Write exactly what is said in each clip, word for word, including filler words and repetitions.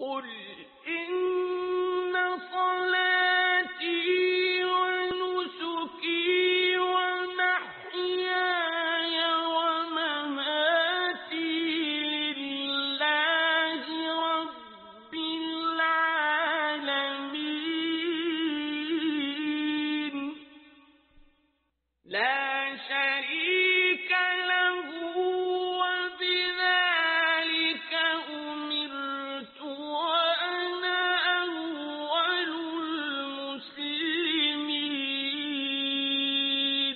قل إن صلاتي ونسكي ومحياي ومماتي لله رب العالمين لا شريك له وبذلك أمرت وأنا أول المسلمين.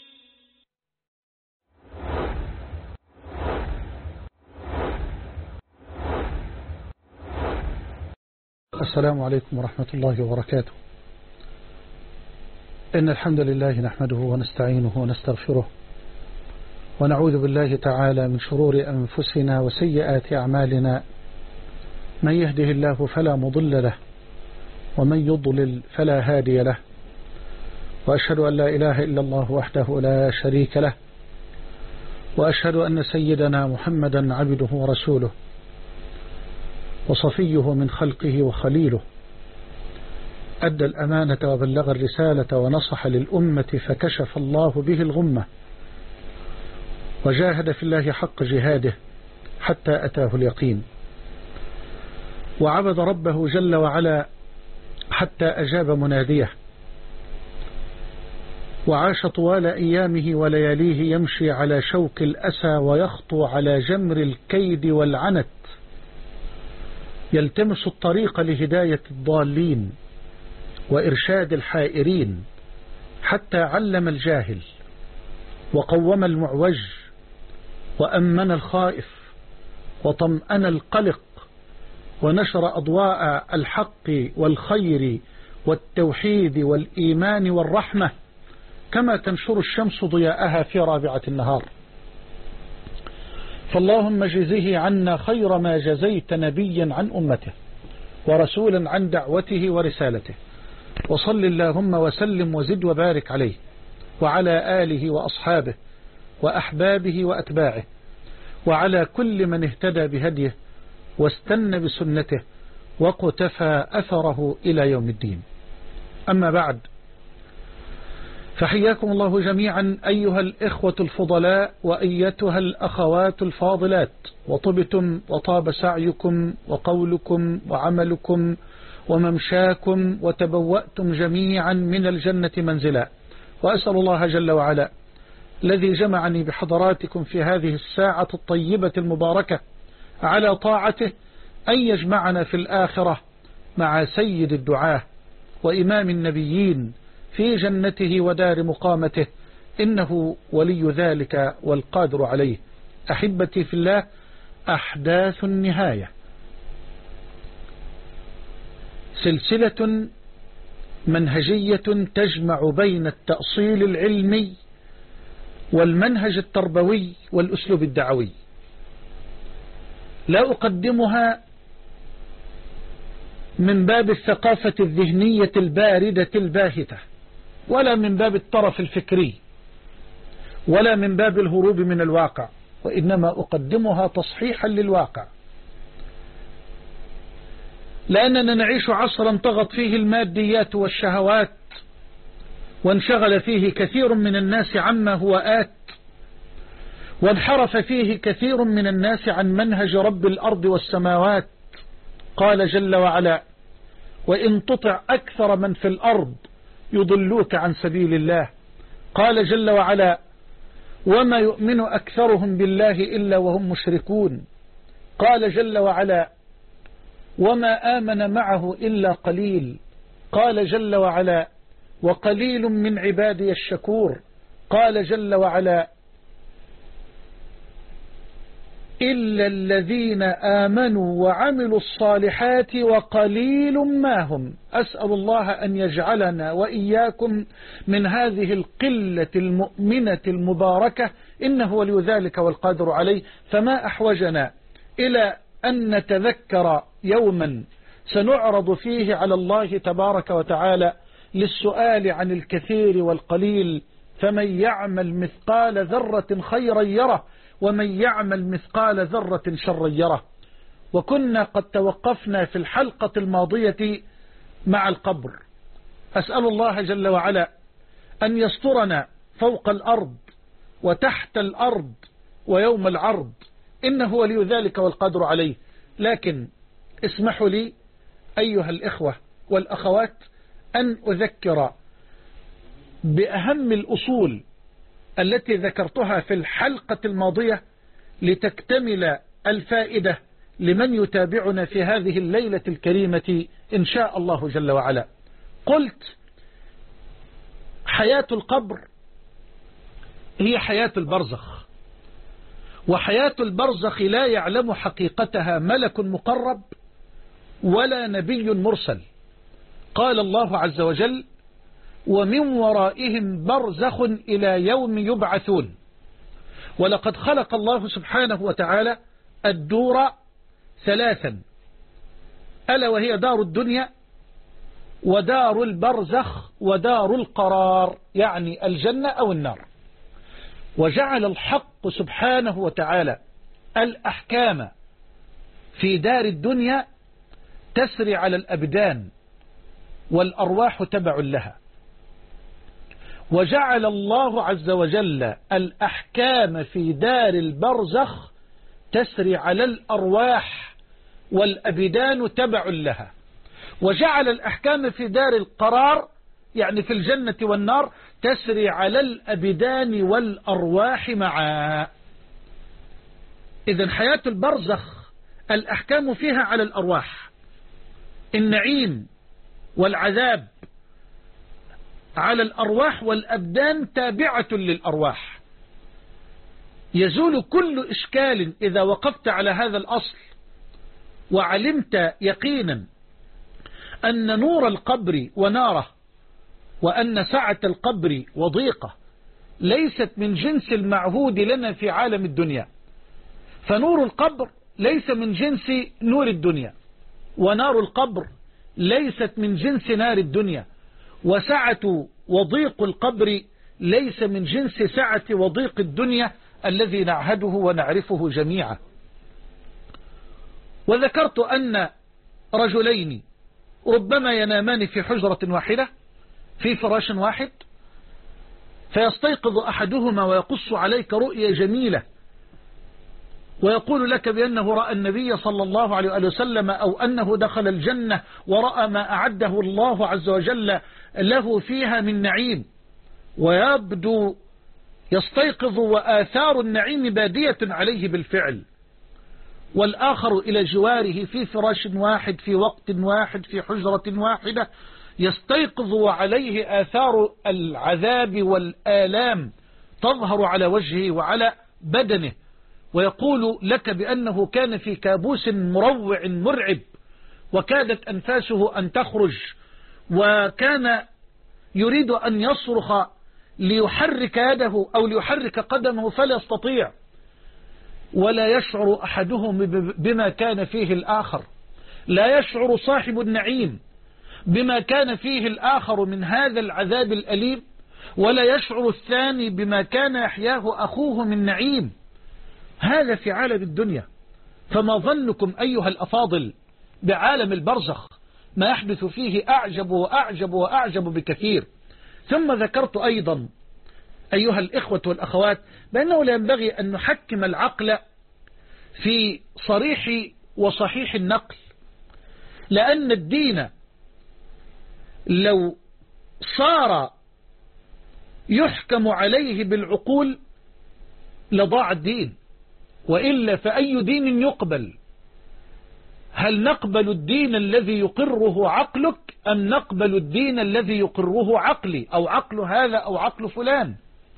السلام عليكم ورحمة الله وبركاته. إن الحمد لله نحمده ونستعينه ونستغفره ونعوذ بالله تعالى من شرور أنفسنا وسيئات أعمالنا، من يهده الله فلا مضل له ومن يضلل فلا هادي له، وأشهد أن لا إله إلا الله وحده لا شريك له، وأشهد أن سيدنا محمدا عبده ورسوله وصفيه من خلقه وخليله، أدى الأمانة وبلغ الرسالة ونصح للأمة فكشف الله به الغمة، وجاهد في الله حق جهاده حتى أتاه اليقين، وعبد ربه جل وعلا حتى أجاب مناديه، وعاش طوال أيامه ولياليه يمشي على شوك الأسى ويخطو على جمر الكيد والعنت، يلتمس الطريق لهداية الضالين وإرشاد الحائرين، حتى علم الجاهل وقوم المعوج وأمن الخائف وطمأن القلق، ونشر أضواء الحق والخير والتوحيد والإيمان والرحمة كما تنشر الشمس ضياءها في رابعة النهار. فاللهم جزه عنا خير ما جزيت نبيا عن أمته ورسولا عن دعوته ورسالته، وصل اللهم وسلم وزد وبارك عليه وعلى آله وأصحابه وأحبابه وأتباعه وعلى كل من اهتدى بهديه واستنى بسنته وقتفى أثره إلى يوم الدين. أما بعد، فحياكم الله جميعا أيها الإخوة الفضلاء وأيتها الأخوات الفاضلات، وطبتم وطاب سعيكم وقولكم وعملكم وممشاكم وتبوأتم جميعا من الجنة منزلا. وأسأل الله جل وعلا الذي جمعني بحضراتكم في هذه الساعة الطيبة المباركة على طاعته أن يجمعنا في الآخرة مع سيد الدعاة وإمام النبيين في جنته ودار مقامته، إنه ولي ذلك والقادر عليه. أحبتي في الله، أحداث النهاية سلسلة منهجية تجمع بين التأصيل العلمي والمنهج التربوي والأسلوب الدعوي. لا أقدمها من باب الثقافة الذهنية الباردة الباهتة، ولا من باب الطرف الفكري، ولا من باب الهروب من الواقع، وإنما أقدمها تصحيحا للواقع، لأننا نعيش عصرا طغت فيه الماديات والشهوات، وانشغل فيه كثير من الناس عما هو آت، وانحرف فيه كثير من الناس عن منهج رب الأرض والسماوات. قال جل وعلا: وإن تطع أكثر من في الأرض يضلوك عن سبيل الله. قال جل وعلا: وما يؤمن أكثرهم بالله إلا وهم مشركون. قال جل وعلا: وما آمن معه إلا قليل. قال جل وعلا: وقليل من عبادي الشكور. قال جل وعلا: إلا الذين آمنوا وعملوا الصالحات وقليل ما هم. أسأل الله أن يجعلنا وإياكم من هذه القلة المؤمنة المباركة، إنه ولي ذلك والقادر عليه. فما أحوجنا إلى أن نتذكر يوما سنعرض فيه على الله تبارك وتعالى للسؤال عن الكثير والقليل، فمن يعمل مثقال ذرة خيرا يره ومن يعمل مثقال ذرة شرا يره. وكنا قد توقفنا في الحلقة الماضية مع القبر. أسأل الله جل وعلا أن يسترنا فوق الأرض وتحت الأرض ويوم العرض، إنه ولي ذلك والقادر عليه. لكن اسمحوا لي أيها الإخوة والأخوات أن أذكر بأهم الأصول التي ذكرتها في الحلقة الماضية لتكتمل الفائدة لمن يتابعنا في هذه الليلة الكريمة إن شاء الله جل وعلا. قلت حياة القبر هي حياة البرزخ، وحياة البرزخ لا يعلم حقيقتها ملك مقرب ولا نبي مرسل. قال الله عز وجل: ومن ورائهم برزخ إلى يوم يبعثون. ولقد خلق الله سبحانه وتعالى الدور ثلاثا، ألا وهي دار الدنيا ودار البرزخ ودار القرار، يعني الجنة أو النار. وجعل الحق سبحانه وتعالى الأحكام في دار الدنيا تسري على الأبدان والأرواح تبع لها، وجعل الله عز وجل الأحكام في دار البرزخ تسري على الأرواح والأبدان تبع لها، وجعل الأحكام في دار القرار يعني في الجنة والنار تسري على الأبدان والأرواح معا. إذن حياة البرزخ الأحكام فيها على الأرواح، النعيم والعذاب على الأرواح والأبدان تابعة للأرواح. يزول كل إشكال إذا وقفت على هذا الأصل وعلمت يقينا أن نور القبر وناره وأن سعة القبر وضيقه ليست من جنس المعهود لنا في عالم الدنيا. فنور القبر ليس من جنس نور الدنيا، ونار القبر ليست من جنس نار الدنيا، وسعة وضيق القبر ليس من جنس سعة وضيق الدنيا الذي نعهده ونعرفه جميعا. وذكرت أن رجلين ربما ينامان في حجرة واحدة في فراش واحد، فيستيقظ أحدهما ويقص عليك رؤية جميلة ويقول لك بأنه رأى النبي صلى الله عليه وسلم أو أنه دخل الجنة ورأى ما أعده الله عز وجل له فيها من نعيم، ويبدو يستيقظ وآثار النعيم بادية عليه بالفعل. والآخر إلى جواره في فراش واحد في وقت واحد في حجرة واحدة يستيقظ وعليه آثار العذاب والآلام تظهر على وجهه وعلى بدنه، ويقول لك بأنه كان في كابوس مروع مرعب وكادت أنفاسه أن تخرج، وكان يريد أن يصرخ ليحرك يده أو ليحرك قدمه فلا يستطيع، ولا يشعر أحدهم بما كان فيه الآخر. لا يشعر صاحب النعيم بما كان فيه الآخر من هذا العذاب الأليم، ولا يشعر الثاني بما كان يحياه أخوه من نعيم. هذا في عالم الدنيا، فما ظنكم أيها الأفاضل بعالم البرزخ؟ ما يحدث فيه أعجب وأعجب وأعجب بكثير. ثم ذكرت أيضا أيها الإخوة والأخوات بأنه لا ينبغي أن نحكم العقل في صريح وصحيح النقل، لأن الدين لو صار يحكم عليه بالعقول لضاع الدين، وإلا فأي دين يقبل؟ هل نقبل الدين الذي يقره عقلك أم نقبل الدين الذي يقره عقلي أو عقل هذا أو عقل فلان؟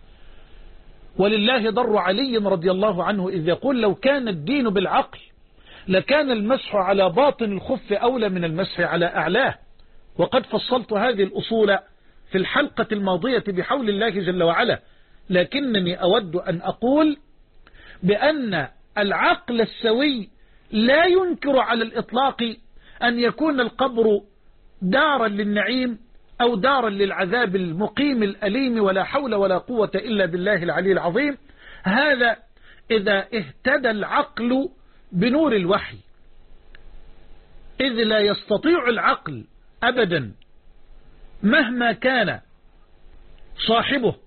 ولله ضر علي رضي الله عنه إذ يقول: لو كان الدين بالعقل لكان المسح على باطن الخف أولى من المسح على أعلاه. وقد فصلت هذه الأصول في الحلقة الماضية بحول الله جل وعلا، لكنني أود أن أقول بأن العقل السوي لا ينكر على الإطلاق أن يكون القبر دارا للنعيم أو دارا للعذاب المقيم الأليم، ولا حول ولا قوة إلا بالله العلي العظيم. هذا إذا اهتدى العقل بنور الوحي، إذ لا يستطيع العقل أبدا مهما كان صاحبه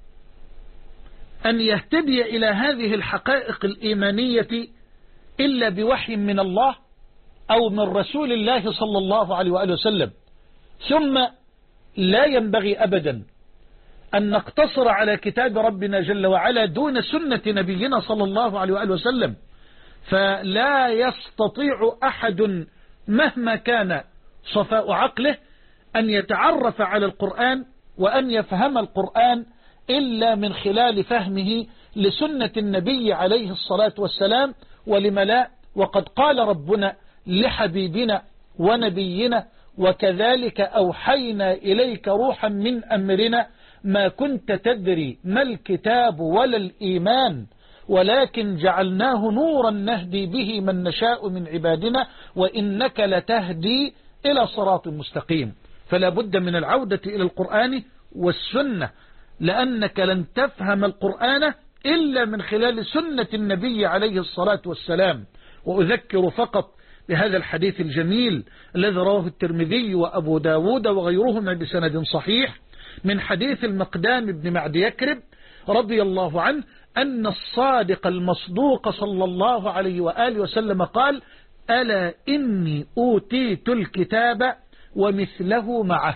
أن يهتدي إلى هذه الحقائق الإيمانية إلا بوحي من الله أو من رسول الله صلى الله عليه وآله وسلم. ثم لا ينبغي أبدا أن نقتصر على كتاب ربنا جل وعلا دون سنة نبينا صلى الله عليه وآله وسلم، فلا يستطيع أحد مهما كان صفاء عقله أن يتعرف على القرآن وأن يفهم القرآن إلا من خلال فهمه لسنة النبي عليه الصلاة والسلام. ولم لا؟ وقد قال ربنا لحبيبنا ونبينا: وكذلك أوحينا إليك روحا من أمرنا ما كنت تدري ما الكتاب ولا الإيمان ولكن جعلناه نورا نهدي به من نشاء من عبادنا وإنك لتهدي إلى صراط مستقيم. فلا بد من العودة إلى القرآن والسنة، لأنك لن تفهم القرآن إلا من خلال سنة النبي عليه الصلاة والسلام. وأذكر فقط بهذا الحديث الجميل الذي رواه الترمذي وأبو داود وغيرهما بسند صحيح من حديث المقدام بن معد يكرب رضي الله عنه أن الصادق المصدوق صلى الله عليه وآله وسلم قال: ألا إني أوتيت الكتاب ومثله معه،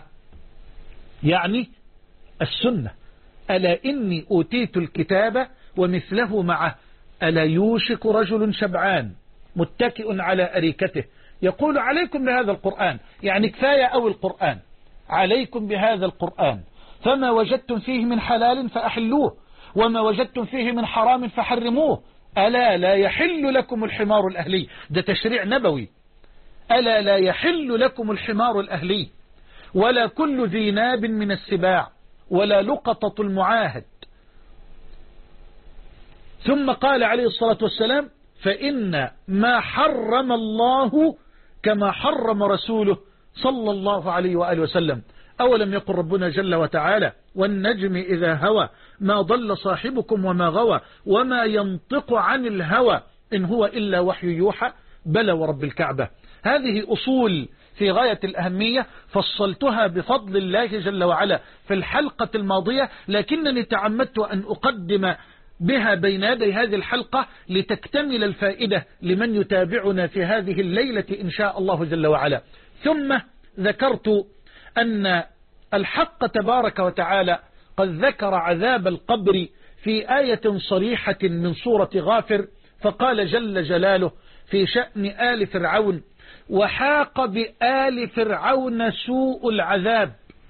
يعني السنة. ألا إني أوتيت الكتاب ومثله معه. ألا يوشك رجل شبعان متكئ على أريكته يقول: عليكم بهذا القرآن، يعني كفاية أو القرآن، عليكم بهذا القرآن، فما وجدتم فيه من حلال فأحلوه وما وجدتم فيه من حرام فحرموه. ألا لا يحل لكم الحمار الأهلي، ده تشريع نبوي. ألا لا يحل لكم الحمار الأهلي ولا كل ذي ناب من السباع ولا لقطة المعاهد. ثم قال عليه الصلاة والسلام: فإن ما حرم الله كما حرم رسوله صلى الله عليه وآله وسلم. أولم يقل ربنا جل وتعالى: والنجم إذا هوى ما ضل صاحبكم وما غوى وما ينطق عن الهوى إن هو إلا وحي يوحى بلى ورب الكعبة. هذه أصول في غاية الأهمية فصلتها بفضل الله جل وعلا في الحلقة الماضية، لكنني تعمدت أن أقدم بها بين يدي هذه الحلقة لتكتمل الفائدة لمن يتابعنا في هذه الليلة إن شاء الله جل وعلا. ثم ذكرت أن الحق تبارك وتعالى قد ذكر عذاب القبر في آية صريحة من سورة غافر، فقال جل جلاله في شأن آل فرعون: وحاق بآل فرعون سوء العذاب.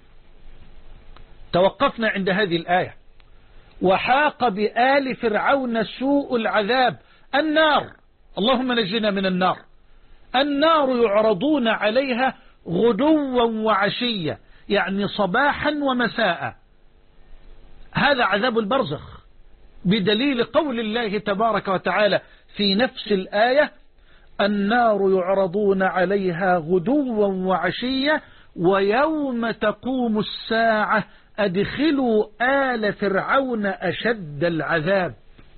توقفنا عند هذه الآية: وحاق بآل فرعون سوء العذاب. النار، اللهم نجنا من النار. النار يعرضون عليها غدوا وعشية، يعني صباحا ومساء. هذا عذاب البرزخ بدليل قول الله تبارك وتعالى في نفس الآية: النار يعرضون عليها غدوا وعشية ويوم تقوم الساعة أدخلوا آل فرعون أشد العذاب.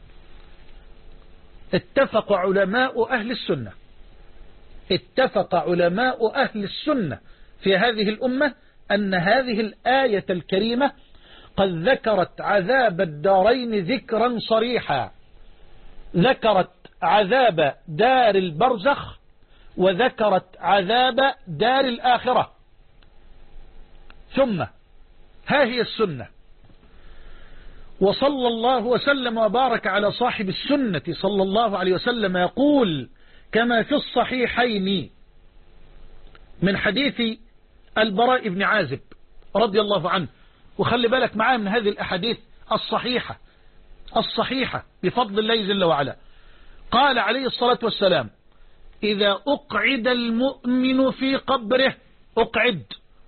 اتفق علماء أهل السنة اتفق علماء أهل السنة في هذه الأمة أن هذه الآية الكريمة قد ذكرت عذاب الدارين ذكرا صريحا، ذكرت عذاب دار البرزخ وذكرت عذاب دار الآخرة. ثم ها هي السنة، وصلى الله وسلم وبارك على صاحب السنة صلى الله عليه وسلم يقول كما في الصحيحين من حديث البراء بن عازب رضي الله عنه. وخلي بالك معاه من هذه الأحاديث الصحيحة الصحيحة بفضل الله جل وعلا. قال عليه الصلاة والسلام: إذا أقعد المؤمن في قبره، أقعد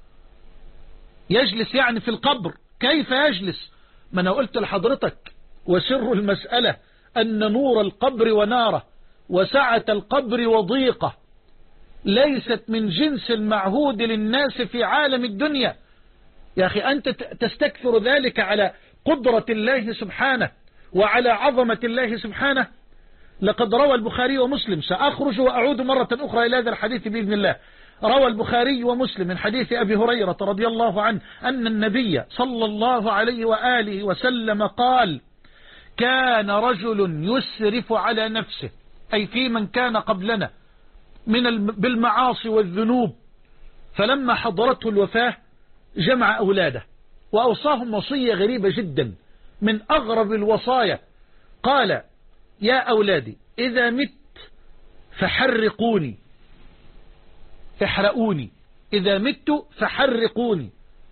يجلس يعني في القبر. كيف يجلس؟ ما أنا قلت لحضرتك وسر المسألة أن نور القبر وناره وسعة القبر وضيقه ليست من جنس المعهود للناس في عالم الدنيا. يا أخي أنت تستكثر ذلك على قدرة الله سبحانه وعلى عظمة الله سبحانه. لقد روى البخاري ومسلم، سأخرج وأعود مرة أخرى إلى هذا الحديث بإذن الله. روى البخاري ومسلم من حديث أبي هريرة رضي الله عنه أن النبي صلى الله عليه وآله وسلم قال: كان رجل يسرف على نفسه، أي في من كان قبلنا من بالمعاصي والذنوب، فلما حضرته الوفاة جمع أولاده وأوصاهم وصية غريبة جدا من أغرب الوصايا. قال: يا أولادي إذا مت فحرقوني، احرقوني، إذا مت فحرقوني،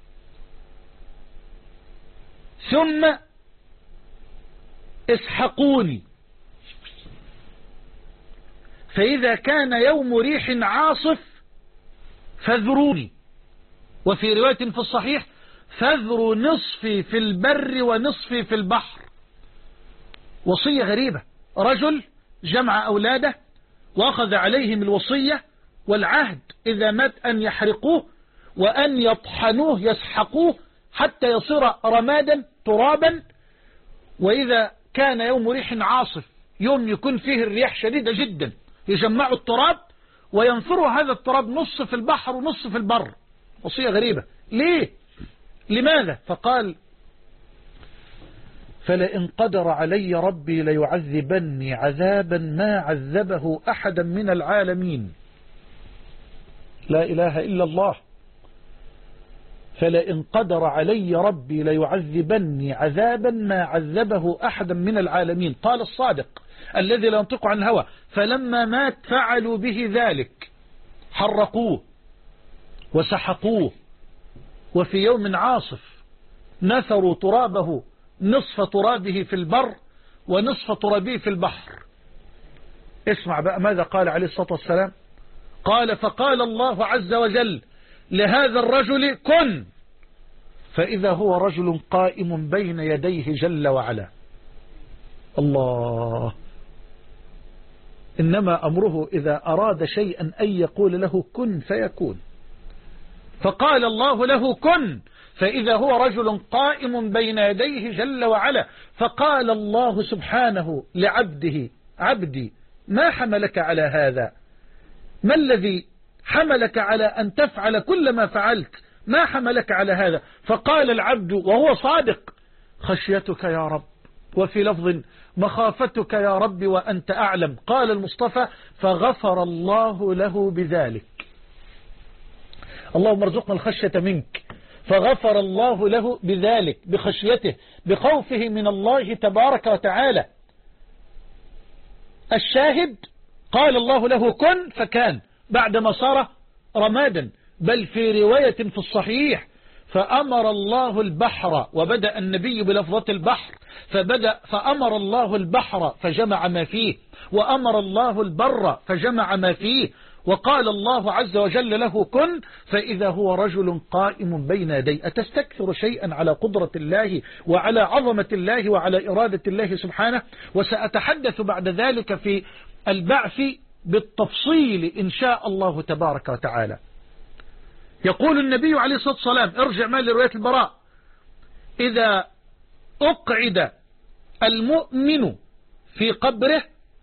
ثم اسحقوني، فإذا كان يوم ريح عاصف فاذروني، وفي رواية في الصحيح: فاذروا نصفي في البر ونصفي في البحر. وصية غريبة، رجل جمع أولاده وأخذ عليهم الوصية والعهد إذا مات أن يحرقوه وأن يطحنوه يسحقوه حتى يصير رمادا ترابا، وإذا كان يوم ريح عاصف، يوم يكون فيه الرياح شديدة جدا، يجمعوا التراب وينثروا هذا التراب نص في البحر ونص في البر. وصية غريبة. ليه؟ لماذا؟ فقال: فلئن قدر علي ربي ليعذبني عذابا ما عذبه أحدا من العالمين. لا إله إلا الله. فلئن قدر علي ربي ليعذبني عذابا ما عذبه أحدا من العالمين. قال الصادق الذي لا ينطق عن الهوى: فلما مات فعلوا به ذلك، حرقوه وسحقوه، وفي يوم عاصف نثروا ترابه نصف ترابه في البر ونصف ترابه في البحر. اسمع بقى ماذا قال عليه الصلاة والسلام. قال: فقال الله عز وجل لهذا الرجل: كن، فإذا هو رجل قائم بين يديه جل وعلا. الله. إنما أمره إذا أراد شيئا أن يقول له كن فيكون. فقال الله له: كن، فإذا هو رجل قائم بين يديه جل وعلا. فقال الله سبحانه لعبده: عبدي ما حملك على هذا؟ ما الذي حملك على أن تفعل كل ما فعلت؟ ما حملك على هذا؟ فقال العبد وهو صادق: خشيتك يا رب، وفي لفظ مخافتك يا رب وأنت أعلم. قال المصطفى: فغفر الله له بذلك. اللهم ارزقنا الخشية منك. فغفر الله له بذلك، بخشيته، بخوفه من الله تبارك وتعالى. الشاهد: قال الله له كن فكان، بعدما صار رمادا. بل في رواية في الصحيح: فأمر الله البحر، وبدأ النبي بلفظة البحر، فبدأ فأمر الله البحر فجمع ما فيه، وأمر الله البر فجمع ما فيه، وقال الله عز وجل له كن، فإذا هو رجل قائم بين يديه. أتستكثر شيئا على قدرة الله وعلى عظمة الله وعلى إرادة الله سبحانه؟ وسأتحدث بعد ذلك في البعث بالتفصيل إن شاء الله تبارك وتعالى. يقول النبي عليه الصلاة والسلام، ارجع معي لرواية البراء: إذا أقعد المؤمن في قبره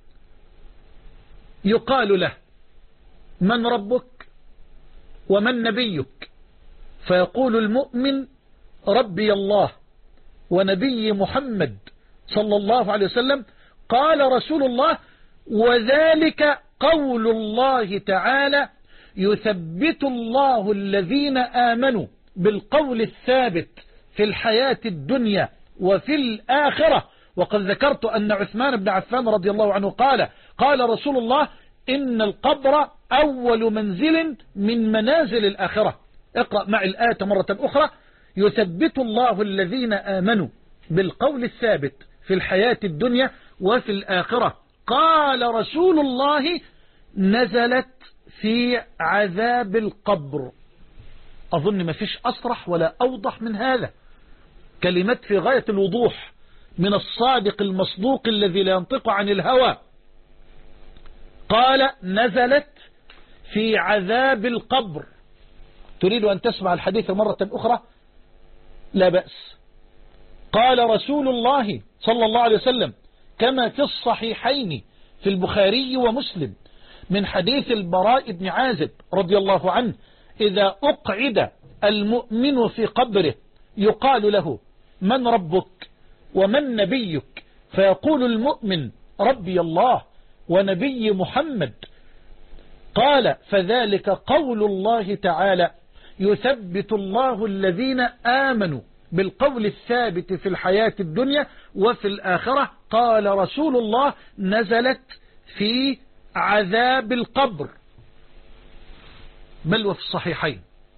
يقال له: من ربك ومن نبيك؟ فيقول المؤمن: ربي الله ونبي محمد صلى الله عليه وسلم. قال رسول الله: وذلك قول الله تعالى: يثبت الله الذين آمنوا بالقول الثابت في الحياة الدنيا وفي الآخرة. وقد ذكرت أن عثمان بن عفان رضي الله عنه قال: قال رسول الله: إن القبر أول منزل من منازل الآخرة. اقرأ معي الآية مرة أخرى: يثبت الله الذين آمنوا بالقول الثابت في الحياة الدنيا وفي الآخرة. قال رسول الله: نزلت في عذاب القبر. أظن ما فيش أصرح ولا أوضح من هذا. كلمات في غاية الوضوح من الصادق المصدوق الذي لا ينطق عن الهوى. قال: نزلت في عذاب القبر. تريد أن تسمع الحديث مرة أخرى؟ لا بأس. قال رسول الله صلى الله عليه وسلم كما في الصحيحين في البخاري ومسلم من حديث البراء بن عازب رضي الله عنه: إذا أقعد المؤمن في قبره يقال له: من ربك ومن نبيك؟ فيقول المؤمن: ربي الله ونبي محمد. قال: فذلك قول الله تعالى: يثبت الله الذين آمنوا بالقول الثابت في الحياة الدنيا وفي الآخرة. قال رسول الله: نزلت في عذاب القبر، بل وفي الصحيحين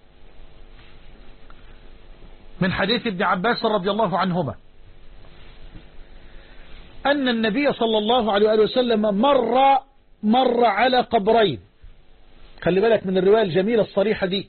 من حديث ابن عباس رضي الله عنهما أن النبي صلى الله عليه وسلم مر مر على قبرين. خلي بالك من الرواية الجميلة الصريحة دي.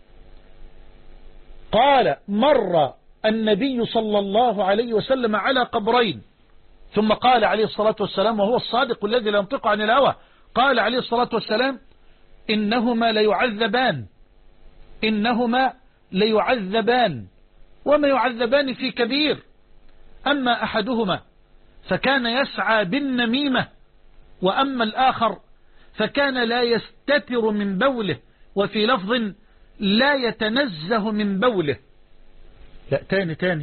قال: مر النبي صلى الله عليه وسلم على قبرين، ثم قال عليه الصلاة والسلام، وهو الصادق الذي لا ينطق عن الهوى، قال عليه الصلاة والسلام: إنهما ليعذبان إنهما ليعذبان وما يعذبان في كبير، أما أحدهما فكان يسعى بالنميمة، وأما الآخر فكان لا يستتر من بوله، وفي لفظ لا يتنزه من بوله. لا، تاني تاني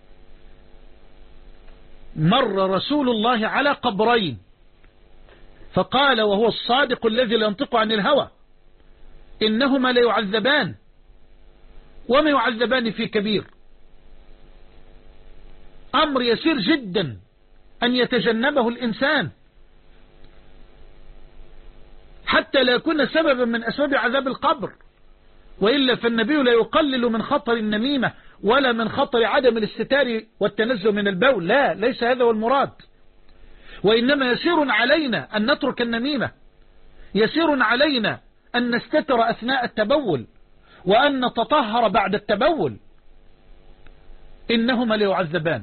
مر رسول الله على قبرين فقال وهو الصادق الذي لا ينطق عن الهوى: إنهما ليعذبان وما يعذبان في كبير. أمر يسير جدا أن يتجنبه الإنسان حتى لا يكون سببا من أسباب عذاب القبر، وإلا فالنبي لا يقلل من خطر النميمة ولا من خطر عدم الاستتار والتنزه من البول، لا، ليس هذا هو المراد. وإنما يسير علينا أن نترك النميمة، يسير علينا أن نستتر أثناء التبول وأن نتطهر بعد التبول. إنهما ليعذبان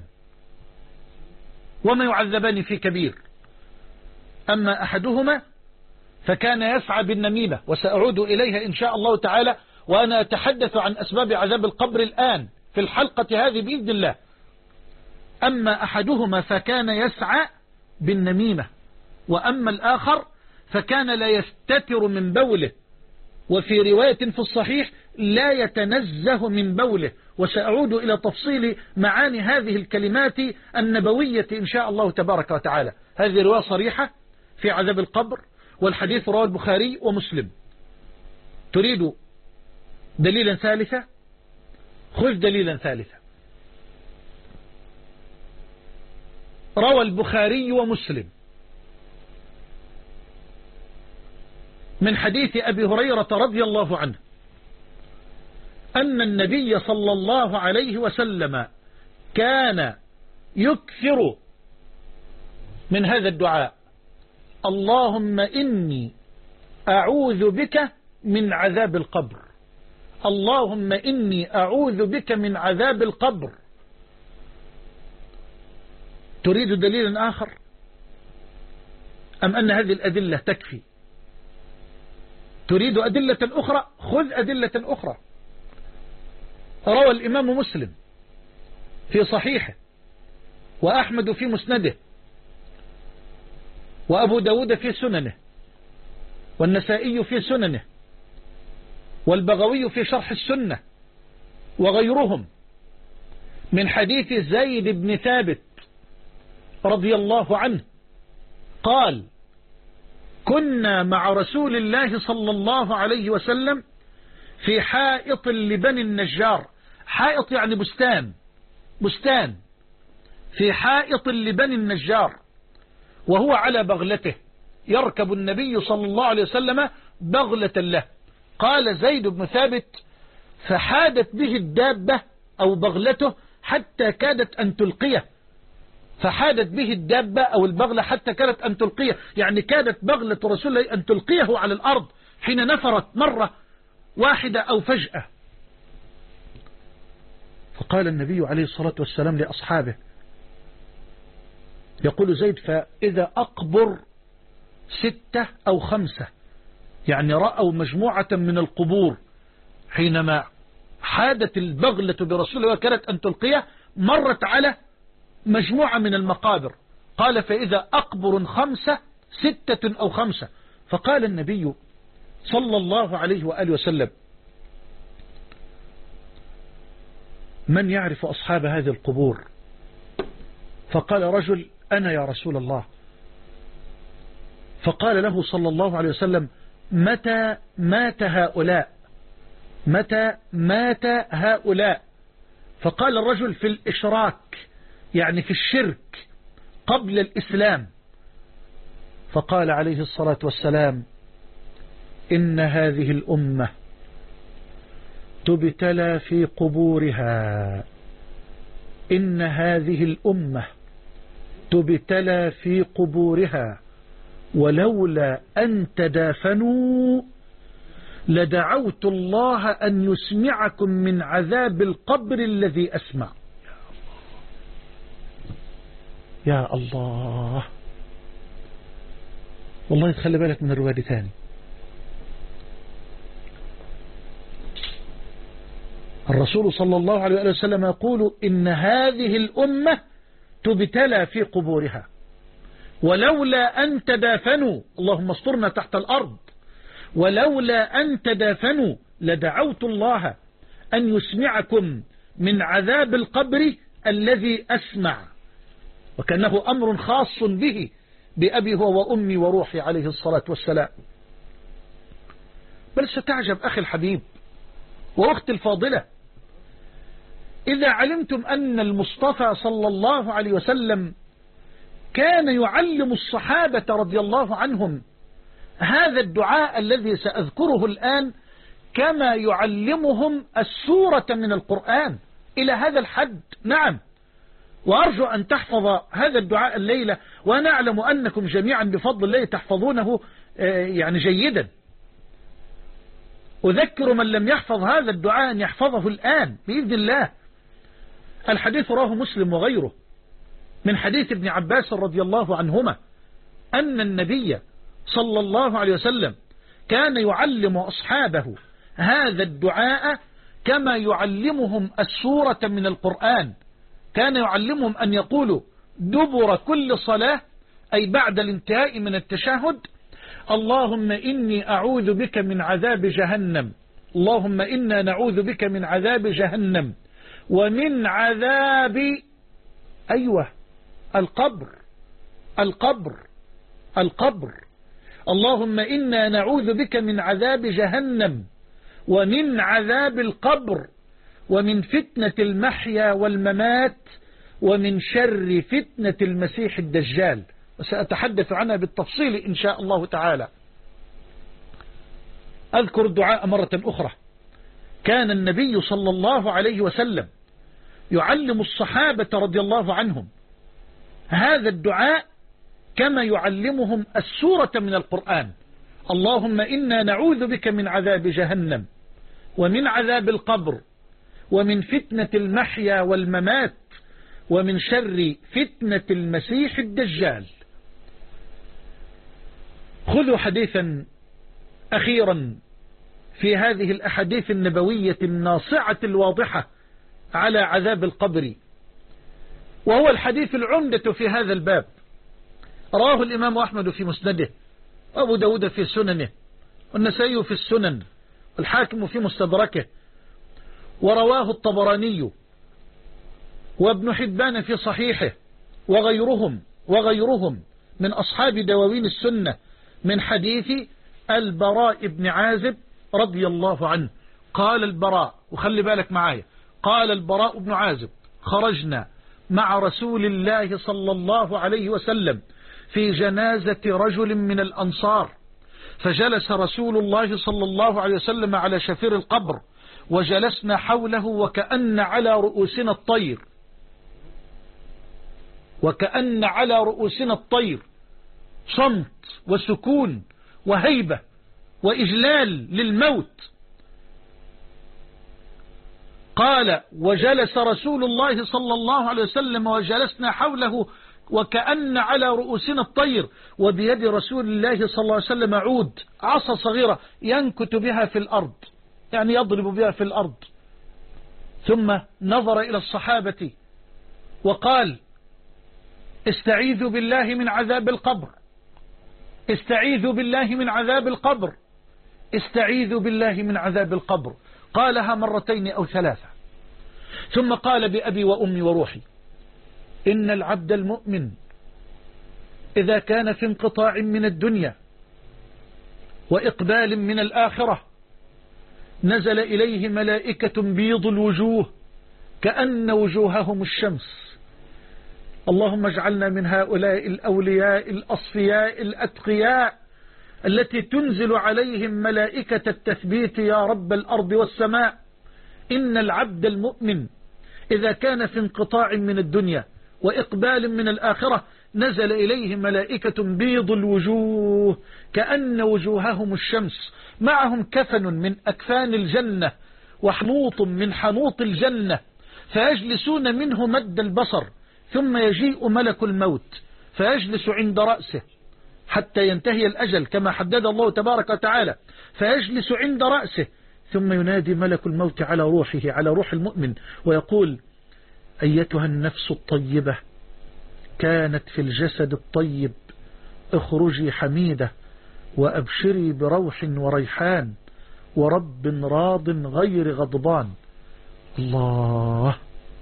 وما يعذبان في كبير، أما أحدهما فكان يسعى بالنميمة، وسأعود إليها إن شاء الله تعالى وأنا أتحدث عن أسباب عذاب القبر الآن في الحلقة هذه بإذن الله. أما أحدهما فكان يسعى بالنميمة، وأما الآخر فكان لا يستتر من بوله، وفي رواية في الصحيح لا يتنزه من بوله. وسأعود إلى تفصيل معاني هذه الكلمات النبوية إن شاء الله تبارك وتعالى. هذه رواية صريحة في عذاب القبر، والحديث رواه البخاري ومسلم. تريد دليلا ثالثا؟ خذ دليلا ثالثا. روى البخاري ومسلم من حديث أبي هريرة رضي الله عنه أن النبي صلى الله عليه وسلم كان يكثر من هذا الدعاء: اللهم إني أعوذ بك من عذاب القبر، اللهم إني أعوذ بك من عذاب القبر. تريد دليلا آخر أم أن هذه الأدلة تكفي؟ تريد أدلة أخرى؟ خذ أدلة أخرى. روى الإمام مسلم في صحيحه، وأحمد في مسنده، وأبو داود في سننه، والنسائي في سننه، والبغوي في شرح السنة، وغيرهم، من حديث زيد بن ثابت رضي الله عنه قال: كنا مع رسول الله صلى الله عليه وسلم في حائط لبني النجار. حائط يعني بستان، بستان في حائط لبني النجار، وهو على بغلته، يركب النبي صلى الله عليه وسلم بغلة له. قال زيد بن ثابت: فحادت به الدابة أو بغلته حتى كادت أن تلقيه. فحادت به الدابة أو البغلة حتى كادت أن تلقيه، يعني كادت بغلة رسول الله أن تلقيه على الأرض حين نفرت مرة واحدة أو فجأة. فقال النبي عليه الصلاة والسلام لأصحابه، يقول زيد: فإذا أقبر ستة أو خمسة، يعني رأوا مجموعة من القبور حينما حادت البغلة برسول الله وكانت أن تلقيه، مرت على مجموعة من المقابر. قال: فإذا أقبر خمسة ستة أو خمسة. فقال النبي صلى الله عليه وآله وسلم: من يعرف أصحاب هذه القبور؟ فقال رجل: أنا يا رسول الله. فقال له صلى الله عليه وسلم: متى مات هؤلاء؟ متى مات هؤلاء؟ فقال الرجل: في الإشراك، يعني في الشرك قبل الإسلام. فقال عليه الصلاة والسلام: إن هذه الأمة تبتلى في قبورها، إن هذه الأمة تبتلى في قبورها، ولولا أن تدافنوا لدعوت الله أن يسمعكم من عذاب القبر الذي أسمع. يا الله، والله تخلي بالك من الرواية تاني. الرسول صلى الله عليه وسلم يقول: إن هذه الأمة تبتلى في قبورها، ولولا أن تدافنوا، اللهم استرنا تحت الأرض، ولولا أن تدافنوا لدعوت الله أن يسمعكم من عذاب القبر الذي أسمع. وكأنه أمر خاص به، بأبي هو وأمي وروحي عليه الصلاة والسلام. بل ستعجب أخي الحبيب وأختي الفاضلة، إذا علمتم أن المصطفى صلى الله عليه وسلم كان يعلم الصحابة رضي الله عنهم هذا الدعاء الذي سأذكره الآن كما يعلمهم السورة من القرآن إلى هذا الحد. نعم، وأرجو أن تحفظ هذا الدعاء الليلة، وأنا أعلم أنكم جميعا بفضل الله تحفظونه يعني جيدا. أذكر من لم يحفظ هذا الدعاء أن يحفظه الآن بإذن الله. الحديث رواه مسلم وغيره من حديث ابن عباس رضي الله عنهما أن النبي صلى الله عليه وسلم كان يعلم أصحابه هذا الدعاء كما يعلمهم السورة من القرآن. كان يعلمهم أن يقولوا دبر كل صلاة، أي بعد الانتهاء من التشهد: اللهم إني أعوذ بك من عذاب جهنم، اللهم إنا نعوذ بك من عذاب جهنم ومن عذاب أيوة القبر القبر القبر اللهم إنا نعوذ بك من عذاب جهنم ومن عذاب القبر ومن فتنة المحيا والممات ومن شر فتنة المسيح الدجال، وسأتحدث عنها بالتفصيل إن شاء الله تعالى. أذكر الدعاء مرة أخرى. كان النبي صلى الله عليه وسلم يعلم الصحابة رضي الله عنهم هذا الدعاء كما يعلمهم السورة من القرآن: اللهم إنا نعوذ بك من عذاب جهنم ومن عذاب القبر ومن فتنة المحيا والممات ومن شر فتنة المسيح الدجال. خذوا حديثا أخيرا في هذه الأحاديث النبوية الناصعة الواضحة على عذاب القبر، وهو الحديث العمدة في هذا الباب. رواه الإمام أحمد في مسنده، وأبو داود في سننه، والنسائي في السنن، والحاكم في مستدركه، ورواه الطبراني وابن حبان في صحيحه، وغيرهم وغيرهم من أصحاب دواوين السنة من حديث البراء بن عازب رضي الله عنه. قال البراء، وخلي بالك معايا، قال البراء بن عازب: خرجنا مع رسول الله صلى الله عليه وسلم في جنازة رجل من الأنصار، فجلس رسول الله صلى الله عليه وسلم على شفير القبر، وجلسنا حوله وكأن على رؤوسنا الطير، وكأن على رؤوسنا الطير، صمت وسكون وهيبة وإجلال للموت. قال: وجلس رسول الله صلى الله عليه وسلم وجلسنا حوله وكأن على رؤوسنا الطير، وبيد رسول الله صلى الله عليه وسلم عود، عصا صغيرة ينكت بها في الأرض، يعني يضرب بها في الأرض. ثم نظر إلى الصحابة وقال: استعيذوا بالله من عذاب القبر، استعيذوا بالله من عذاب القبر، استعيذوا بالله من عذاب القبر. قالها مرتين أو ثلاثة، ثم قال بأبي وأمي وروحي إن العبد المؤمن إذا كان في انقطاع من الدنيا وإقبال من الآخرة نزل إليه ملائكة بيض الوجوه كأن وجوههم الشمس. اللهم اجعلنا من هؤلاء الأولياء الأصفياء الأتقياء التي تنزل عليهم ملائكة التثبيت يا رب الأرض والسماء. إن العبد المؤمن إذا كان في انقطاع من الدنيا وإقبال من الآخرة نزل إليه ملائكة بيض الوجوه كأن وجوههم الشمس، معهم كفن من أكفان الجنة وحنوط من حنوط الجنة، فيجلسون منه مد البصر، ثم يجيء ملك الموت فيجلس عند رأسه حتى ينتهي الأجل كما حدد الله تبارك وتعالى، فيجلس عند رأسه، ثم ينادي ملك الموت على روحه، على روح المؤمن، ويقول أيتها النفس الطيبة كانت في الجسد الطيب اخرجي حميدة وأبشري بروح وريحان ورب راض غير غضبان. الله،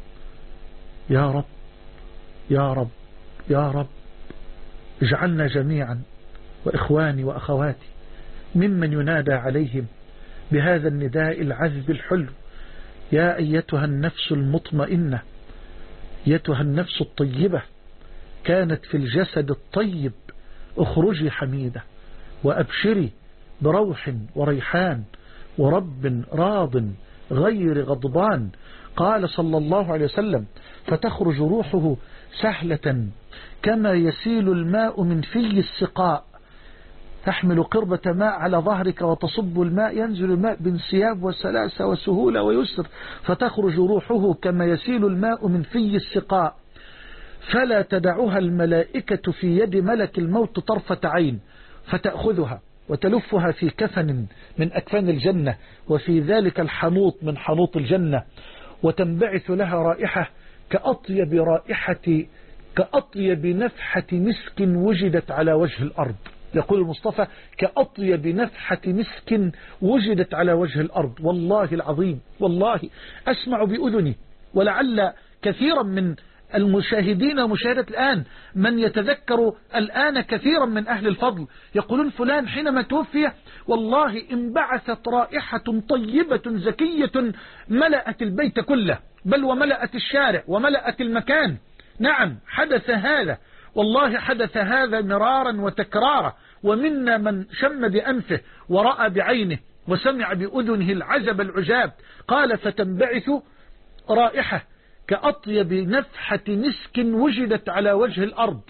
يا رب يا رب يا رب اجعلنا جميعا وإخواني وأخواتي ممن ينادى عليهم بهذا النداء العذب الحلو: يا أيتها النفس المطمئنة، أيتها النفس الطيبة كانت في الجسد الطيب اخرجي حميدة وأبشري بروح وريحان ورب راض غير غضبان. قال صلى الله عليه وسلم: فتخرج روحه سهلة كما يسيل الماء من في السقاء، تحمل قربة ماء على ظهرك وتصب الماء، ينزل الماء بانسياب وسلاسة وسهولة ويسر، فتخرج روحه كما يسيل الماء من في السقاء، فلا تدعها الملائكة في يد ملك الموت طرفة عين، فتأخذها وتلفها في كفن من أكفان الجنة وفي ذلك الحنوط من حنوط الجنة، وتنبعث لها رائحة كأطيب رائحة كأطيب نفحة مسك وجدت على وجه الأرض. يقول المصطفى: كأطيب نفحة مسك وجدت على وجه الأرض. والله العظيم، والله أسمع بأذني، ولعل كثيرا من المشاهدين ومشاهدة الآن من يتذكر الآن كثيرا من أهل الفضل يقولون: فلان حينما توفي والله انبعثت رائحة طيبة زكية ملأت البيت كله، بل وملأت الشارع وملأت المكان. نعم، حدث هذا، والله حدث هذا مرارا وتكرارا، ومنا من شم بأنفه ورأى بعينه وسمع بأذنه العجب العجاب. قال: فتنبعث رائحة كأطيب نفحة مسك وجدت على وجه الأرض،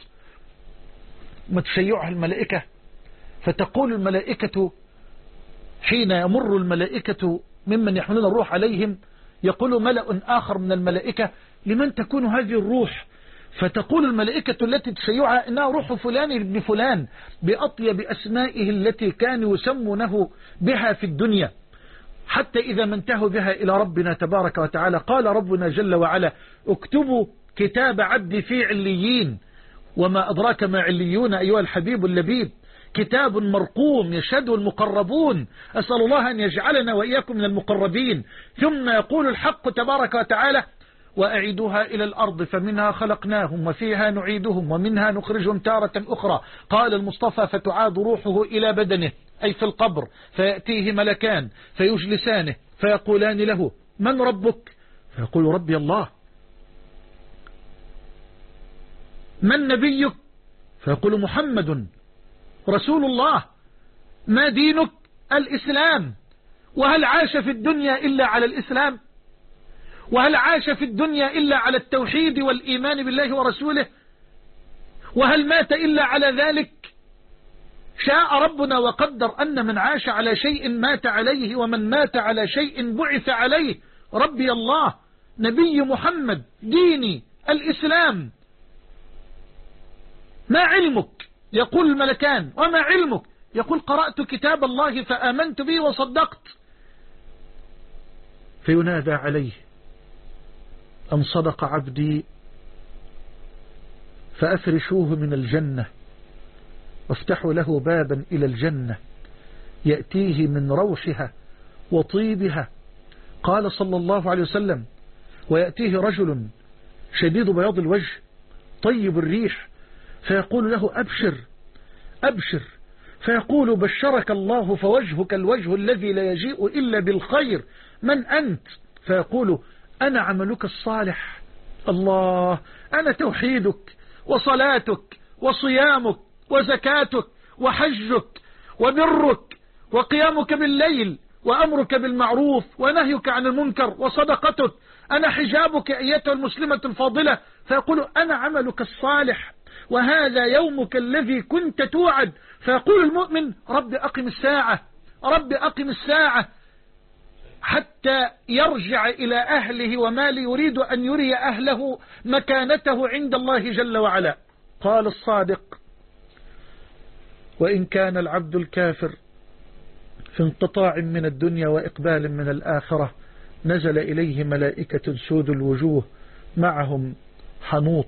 وتشيعها الملائكة، فتقول الملائكة حين يمر الملائكة ممن يحملون الروح عليهم، يقول ملأ آخر من الملائكة: لمن تكون هذه الروح؟ فتقول الملائكة التي تشيعها: إنها روح فلان ابن فلان، بأطيب أسمائه التي كانوا يسمونه بها في الدنيا، حتى إذا ما انتهوا بها إلى ربنا تبارك وتعالى قال ربنا جل وعلا: اكتبوا كتاب عبدي في عليين. وما أدراك ما عليون أيها الحبيب اللبيب؟ كتاب مرقوم يشهده المقربون، أسأل الله أن يجعلنا وإياكم من المقربين. ثم يقول الحق تبارك وتعالى: وأعيدوها إلى الأرض فمنها خلقناهم وفيها نعيدهم ومنها نخرجهم تارة أخرى. قال المصطفى: فتعاد روحه إلى بدنه، أي في القبر، فيأتيه ملكان فيجلسانه فيقولان له: من ربك؟ فيقول: ربي الله. من نبيك؟ فيقول: محمد رسول الله. ما دينك؟ الإسلام. وهل عاش في الدنيا إلا على الإسلام؟ وهل عاش في الدنيا إلا على التوحيد والإيمان بالله ورسوله؟ وهل مات إلا على ذلك؟ شاء ربنا وقدر أن من عاش على شيء مات عليه، ومن مات على شيء بعث عليه. ربي الله، نبي محمد، ديني الإسلام. ما علمك؟ يقول الملكان: وما علمك؟ يقول: قرأت كتاب الله فآمنت به وصدقت. فينادى عليه: أن صدق عبدي فأفرشوه من الجنة وافتحوا له بابا إلى الجنة يأتيه من روحها وطيبها. قال صلى الله عليه وسلم: ويأتيه رجل شديد بياض الوجه طيب الريح فيقول له: أبشر أبشر، فيقول: بشرك الله، فوجهك الوجه الذي لا يجيء إلا بالخير، من أنت؟ فيقول: أنا عملك الصالح. الله، أنا توحيدك وصلاتك وصيامك وزكاتك وحجك وبرك وقيامك بالليل وأمرك بالمعروف ونهيك عن المنكر وصدقتك، أنا حجابك أيتها المسلمة الفاضلة. فيقول: أنا عملك الصالح وهذا يومك الذي كنت توعد. فيقول المؤمن: رب أقم الساعة، رب أقم الساعة، حتى يرجع إلى أهله وما لي يريد أن يري أهله مكانته عند الله جل وعلا. قال الصادق: وإن كان العبد الكافر في انقطاع من الدنيا وإقبال من الآخرة نزل إليه ملائكة سود الوجوه معهم حنوط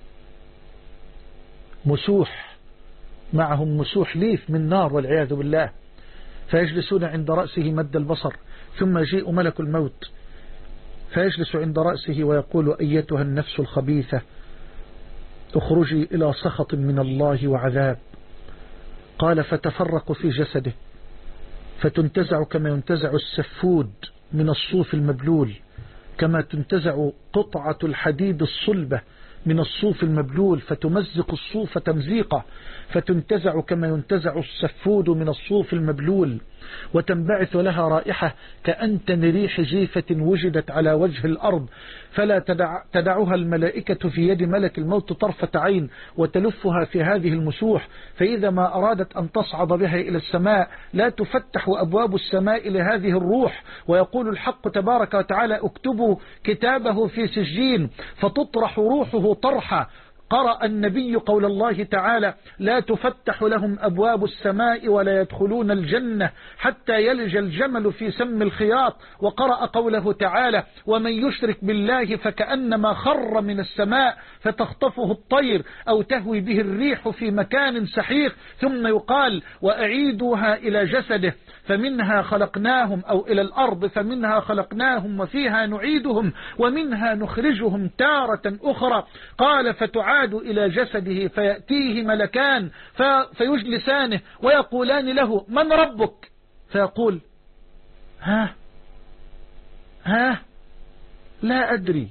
مسوح، معهم مسوح ليف من نار والعياذ بالله، فيجلسون عند رأسه مد البصر، ثم يجيء ملك الموت فيجلس عند رأسه ويقول: أيتها النفس الخبيثة اخرجي إلى سخط من الله وعذاب. قال: فتفرق في جسده فتنتزع كما ينتزع السفود من الصوف المبلول، كما تنتزع قطعة الحديد الصلبة من الصوف المبلول، فتمزق الصوف تمزيقه، فتنتزع كما ينتزع السفود من الصوف المبلول، وتنبعث لها رائحة كأنتن ريح جيفة وجدت على وجه الأرض، فلا تدع تدعها الملائكة في يد ملك الموت طرفة عين، وتلفها في هذه المسوح، فإذا ما أرادت أن تصعد بها إلى السماء لا تفتح أبواب السماء لهذه الروح، ويقول الحق تبارك وتعالى: اكتبوا كتابه في سجين، فتطرح روحه طرحا. قرأ النبي قول الله تعالى: لا تفتح لهم أبواب السماء ولا يدخلون الجنة حتى يلج الجمل في سم الخياط. وقرأ قوله تعالى: ومن يشرك بالله فكأنما خر من السماء فتخطفه الطير أو تهوي به الريح في مكان سحيق. ثم يقال: وأعيدوها إلى جسده فمنها خلقناهم، أو إلى الأرض فمنها خلقناهم وفيها نعيدهم ومنها نخرجهم تارة أخرى. قال: فتعاد إلى جسده فيأتيه ملكان فيجلسانه ويقولان له: من ربك؟ فيقول: ها ها لا أدري.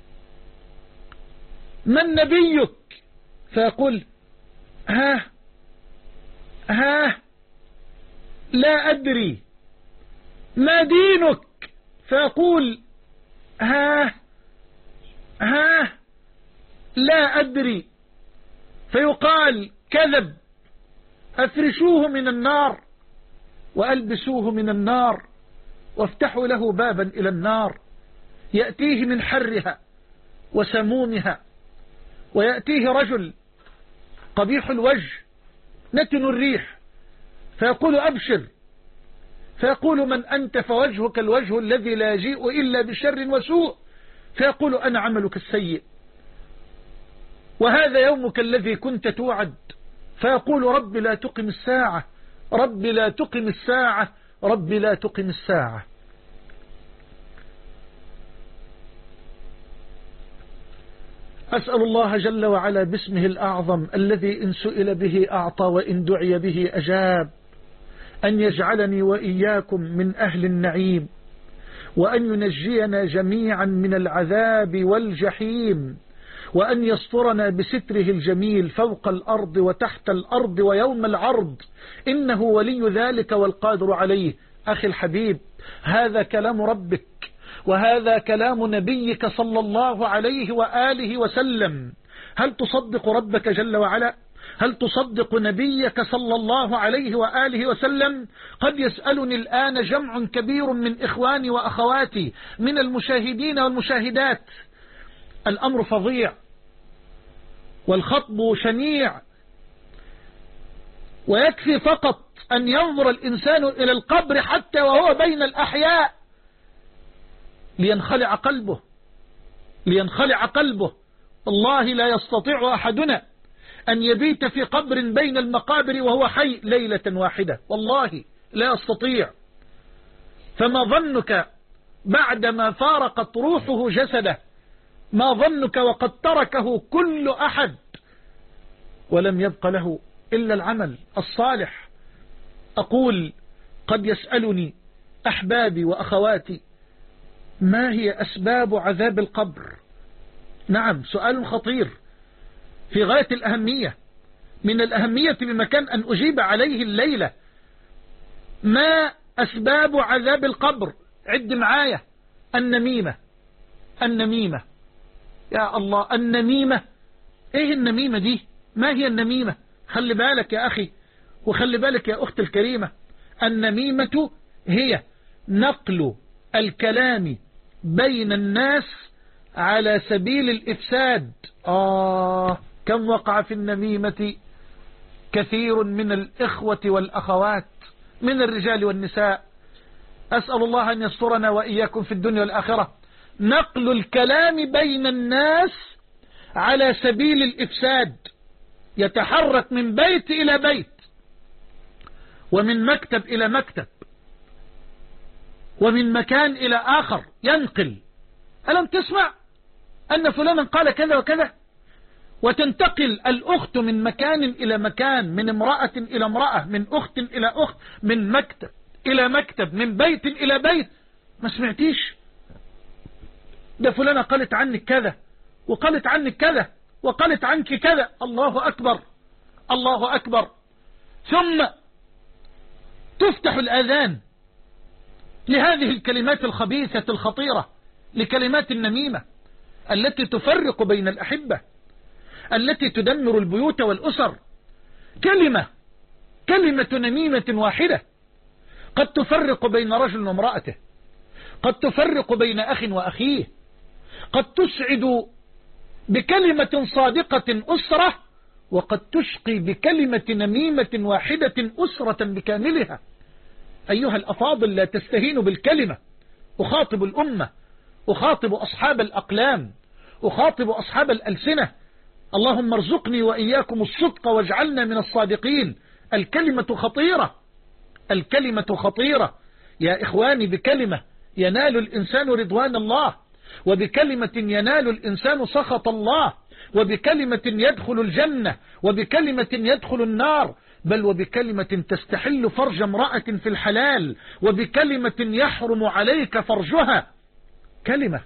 من نبيك؟ فيقول: ها ها لا أدري. ما دينك؟ فيقول: ها ها لا أدري. فيقال: كذب، أفرشوه من النار وألبسوه من النار وافتحوا له بابا إلى النار يأتيه من حرها وسمومها. ويأتيه رجل قبيح الوجه نتن الريح فيقول: أبشر، فيقول: من أنت؟ فوجهك الوجه الذي لا يجيء إلا بشر وسوء. فيقول: أنا عملك السيء وهذا يومك الذي كنت توعد. فيقول: رب لا تقم الساعة، رب لا تقم الساعة، رب لا تقم الساعة. أسأل الله جل وعلا باسمه الأعظم الذي إن سئل به أعطى وإن دعي به أجاب، أن يجعلني وإياكم من أهل النعيم، وأن ينجينا جميعا من العذاب والجحيم، وأن يسترنا بستره الجميل فوق الأرض وتحت الأرض ويوم العرض، إنه ولي ذلك والقادر عليه. أخي الحبيب، هذا كلام ربك وهذا كلام نبيك صلى الله عليه وآله وسلم. هل تصدق ربك جل وعلا؟ هل تصدق نبيك صلى الله عليه وآله وسلم؟ قد يسألني الآن جمع كبير من إخواني وأخواتي من المشاهدين والمشاهدات. الأمر فظيع والخطب شنيع، ويكفي فقط أن ينظر الإنسان إلى القبر حتى وهو بين الأحياء لينخلع قلبه، لينخلع قلبه. والله لا يستطيع أحدنا أن يبيت في قبر بين المقابر وهو حي ليلة واحدة، والله لا يستطيع. فما ظنك بعدما فارقت روحه جسده؟ ما ظنك وقد تركه كل أحد ولم يبق له إلا العمل الصالح؟ أقول قد يسألني أحبابي وأخواتي ما هي أسباب عذاب القبر؟ نعم، سؤال خطير في غاية الأهمية، من الأهمية بمكان أن أجيب عليه الليلة. ما أسباب عذاب القبر؟ عد معايا. النميمة. النميمة يا الله، النميمة. ايه النميمة دي؟ ما هي النميمة؟ خلي بالك يا أخي، وخلي بالك يا أخت الكريمة. النميمة هي نقل الكلام بين الناس على سبيل الإفساد. آه كم وقع في النميمة كثير من الإخوة والأخوات من الرجال والنساء. أسأل الله أن يسترنا وإياكم في الدنيا والآخرة. نقل الكلام بين الناس على سبيل الإفساد، يتحرك من بيت إلى بيت ومن مكتب إلى مكتب ومن مكان إلى آخر، ينقل. ألم تسمع أن فلانا قال كذا وكذا؟ وتنتقل الأخت من مكان إلى مكان، من امرأة إلى امرأة، من أخت إلى أخت، من مكتب إلى مكتب، من بيت إلى بيت. ما سمعتيش ده فلانة قالت عنك كذا وقالت عنك كذا وقالت عنك كذا؟ الله أكبر، الله أكبر. ثم تفتح الآذان لهذه الكلمات الخبيثة الخطيرة، لكلمات النميمة التي تفرق بين الأحبة، التي تدمر البيوت والأسر. كلمة كلمة نميمة واحدة قد تفرق بين رجل وامرأته، قد تفرق بين أخ وأخيه، قد تسعد بكلمة صادقة أسرة، وقد تشقي بكلمة نميمة واحدة أسرة بكاملها. أيها الأفاضل، لا تستهينوا بالكلمة. أخاطب الأمة، أخاطب أصحاب الأقلام، أخاطب أصحاب الألسنة. اللهم ارزقني وإياكم الصدق واجعلنا من الصادقين. الكلمة خطيرة، الكلمة خطيرة يا إخواني. بكلمة ينال الإنسان رضوان الله، وبكلمة ينال الإنسان سخط الله، وبكلمة يدخل الجنة، وبكلمة يدخل النار، بل وبكلمة تستحل فرج امرأة في الحلال، وبكلمة يحرم عليك فرجها. كلمة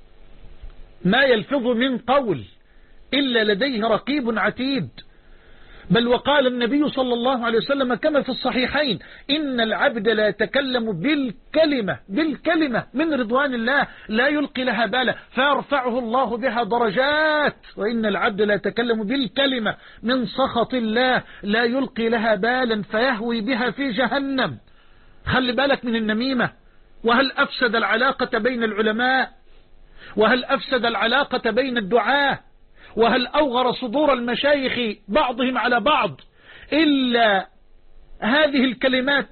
ما يلفظ من قول إلا لديه رقيب عتيد. بل وقال النبي صلى الله عليه وسلم كما في الصحيحين: إن العبد لا يتكلم بالكلمة بالكلمة من رضوان الله لا يلقي لها بالا فيرفعه الله بها درجات، وإن العبد لا يتكلم بالكلمة من سخط الله لا يلقي لها بالا فيهوي بها في جهنم. خلي بالك من النميمة. وهل أفسد العلاقة بين العلماء؟ وهل أفسد العلاقة بين الدعاة؟ وهل أوغر صدور المشايخ بعضهم على بعض إلا هذه الكلمات؟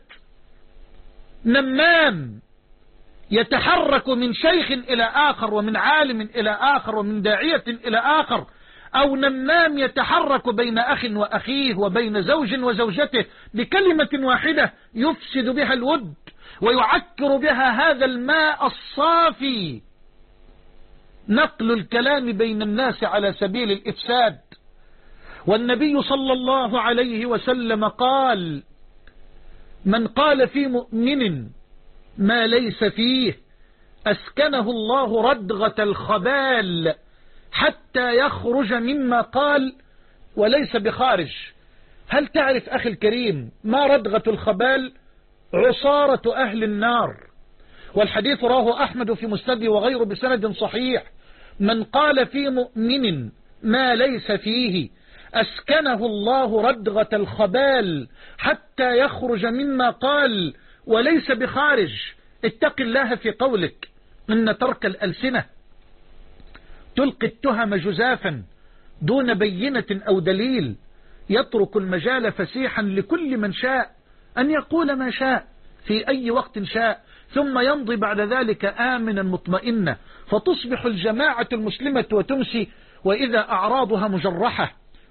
نمام يتحرك من شيخ إلى آخر، ومن عالم إلى آخر، ومن داعية إلى آخر، أو نمام يتحرك بين أخ وأخيه وبين زوج وزوجته بكلمة واحدة يفسد بها الود ويعكر بها هذا الماء الصافي. نقل الكلام بين الناس على سبيل الإفساد. والنبي صلى الله عليه وسلم قال: من قال في مؤمن ما ليس فيه أسكنه الله ردغة الخبال حتى يخرج مما قال وليس بخارج. هل تعرف أخي الكريم ما ردغة الخبال؟ عصارة أهل النار. والحديث رواه أحمد في مسنده وغيره بسند صحيح: من قال في مؤمن ما ليس فيه أسكنه الله ردغة الخبال حتى يخرج مما قال وليس بخارج. اتق الله في قولك، إن ترك الألسنة تلقي التهم جزافا دون بينة أو دليل، يترك المجال فسيحا لكل من شاء أن يقول ما شاء في أي وقت شاء، ثم يمضي بعد ذلك آمنا مطمئنا، فتصبح الجماعة المسلمة وتمسي وإذا أعراضها مجرحة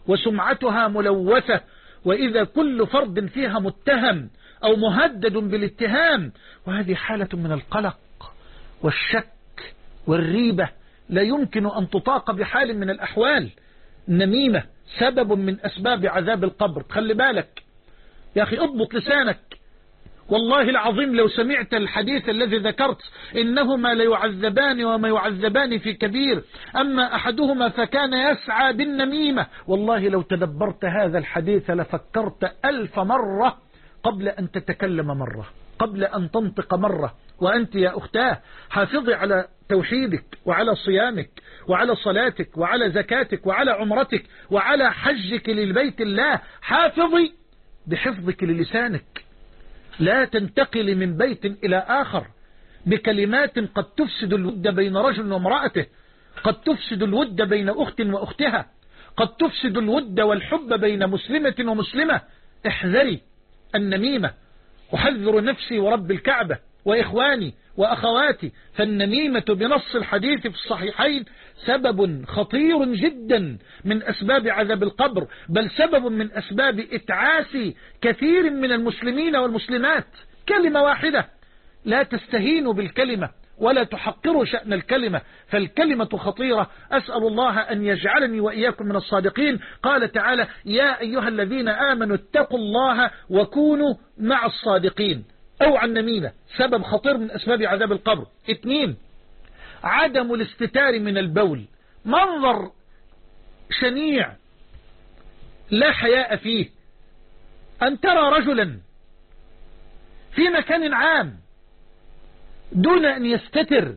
وسمعتها ملوثة، وإذا كل فرد فيها متهم أو مهدد بالاتهام، وهذه حالة من القلق والشك والريبة لا يمكن أن تطاق بحال من الأحوال. النميمة سبب من أسباب عذاب القبر. خلي بالك يا أخي، اضبط لسانك. والله العظيم لو سمعت الحديث الذي ذكرت إنهما ليعذبان وما يعذبان في كبير، أما أحدهما فكان يسعى بالنميمة، والله لو تدبرت هذا الحديث لفكرت ألف مرة قبل أن تتكلم مرة، قبل أن تنطق مرة. وأنت يا أختاه حافظي على توحيدك وعلى صيامك وعلى صلاتك وعلى زكاتك وعلى عمرتك وعلى حجك للبيت الله. حافظي بحفظك للسانك، لا تنتقل من بيت إلى آخر بكلمات قد تفسد الود بين رجل وامرأته، قد تفسد الود بين أخت وأختها، قد تفسد الود والحب بين مسلمة ومسلمة. احذري النميمة. أحذر نفسي ورب الكعبة وإخواني وأخواتي، فالنميمة بنص الحديث في الصحيحين سبب خطير جدا من أسباب عذاب القبر، بل سبب من أسباب إتعاس كثير من المسلمين والمسلمات. كلمة واحدة، لا تستهينوا بالكلمة ولا تحقروا شأن الكلمة، فالكلمة خطيرة. أسأل الله أن يجعلني وإياكم من الصادقين. قال تعالى: يا أيها الذين آمنوا اتقوا الله وكونوا مع الصادقين. أو عن نميمة سبب خطير من أسباب عذاب القبر. اثنين، عدم الاستتار من البول. منظر شنيع لا حياء فيه أن ترى رجلا في مكان عام دون أن يستتر،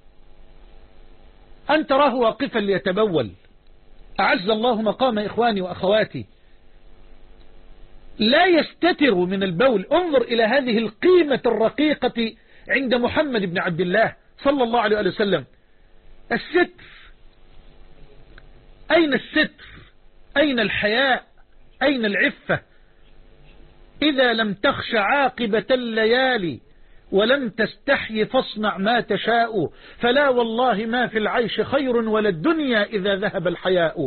أن تراه واقفا ليتبول. أعز الله مقام إخواني وأخواتي، لا يستتر من البول. انظر إلى هذه القيمة الرقيقة عند محمد بن عبد الله صلى الله عليه وسلم. الستر، أين الستر؟ أين الحياء؟ أين العفة؟ إذا لم تخش عاقبة الليالي ولم تستحي فاصنع ما تشاء، فلا والله ما في العيش خير ولا الدنيا إذا ذهب الحياء.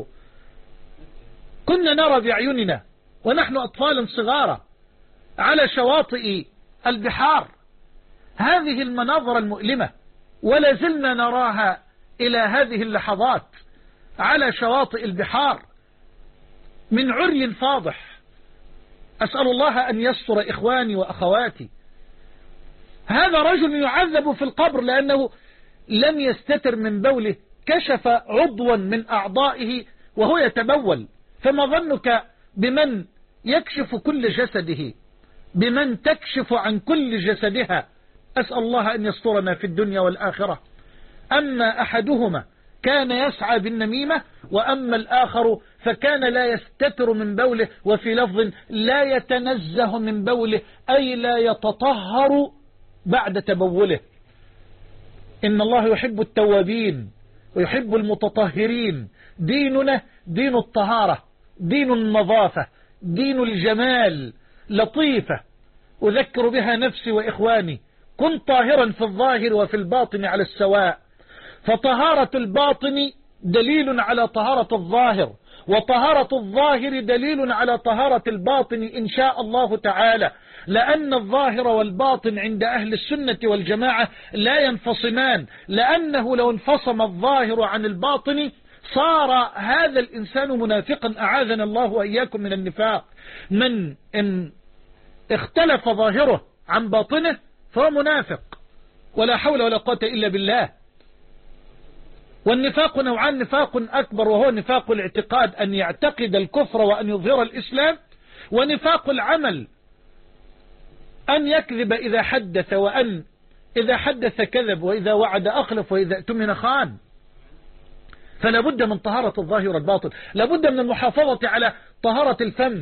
كنا نرى بأعيننا ونحن أطفال صغارا على شواطئ البحار هذه المناظر المؤلمة، ولا زلنا نراها إلى هذه اللحظات على شواطئ البحار من عري فاضح. أسأل الله أن يستر إخواني وأخواتي. هذا رجل يعذب في القبر لأنه لم يستتر من بوله، كشف عضوا من أعضائه وهو يتبول. فما ظنك بمن يكشف كل جسده، بمن تكشف عن كل جسدها؟ أسأل الله أن يسترنا في الدنيا والآخرة. أما أحدهما كان يسعى بالنميمة، وأما الآخر فكان لا يستتر من بوله، وفي لفظ لا يتنزه من بوله، أي لا يتطهر بعد تبوله. إن الله يحب التوابين ويحب المتطهرين. ديننا دين الطهارة، دين النظافة، دين الجمال، لطيفة أذكر بها نفسي وإخواني. كن طاهرا في الظاهر وفي الباطن على السواء، فطهارة الباطن دليل على طهارة الظاهر، وطهارة الظاهر دليل على طهارة الباطن إن شاء الله تعالى، لأن الظاهر والباطن عند أهل السنة والجماعة لا ينفصمان، لأنه لو انفصم الظاهر عن الباطن صار هذا الإنسان منافقا. أعاذنا الله وإياكم من النفاق. من إن اختلف ظاهره عن باطنه فهو منافق، ولا حول ولا قوة إلا بالله. والنفاق نوعان: نفاق أكبر وهو نفاق الاعتقاد، أن يعتقد الكفر وأن يظهر الإسلام، ونفاق العمل أن يكذب إذا حدث، وأن إذا حدث كذب، وإذا وعد أخلف، وإذا اؤتمن خان. فلا بد من طهارة الظاهر والباطن، لا بد من المحافظة على طهارة الفم،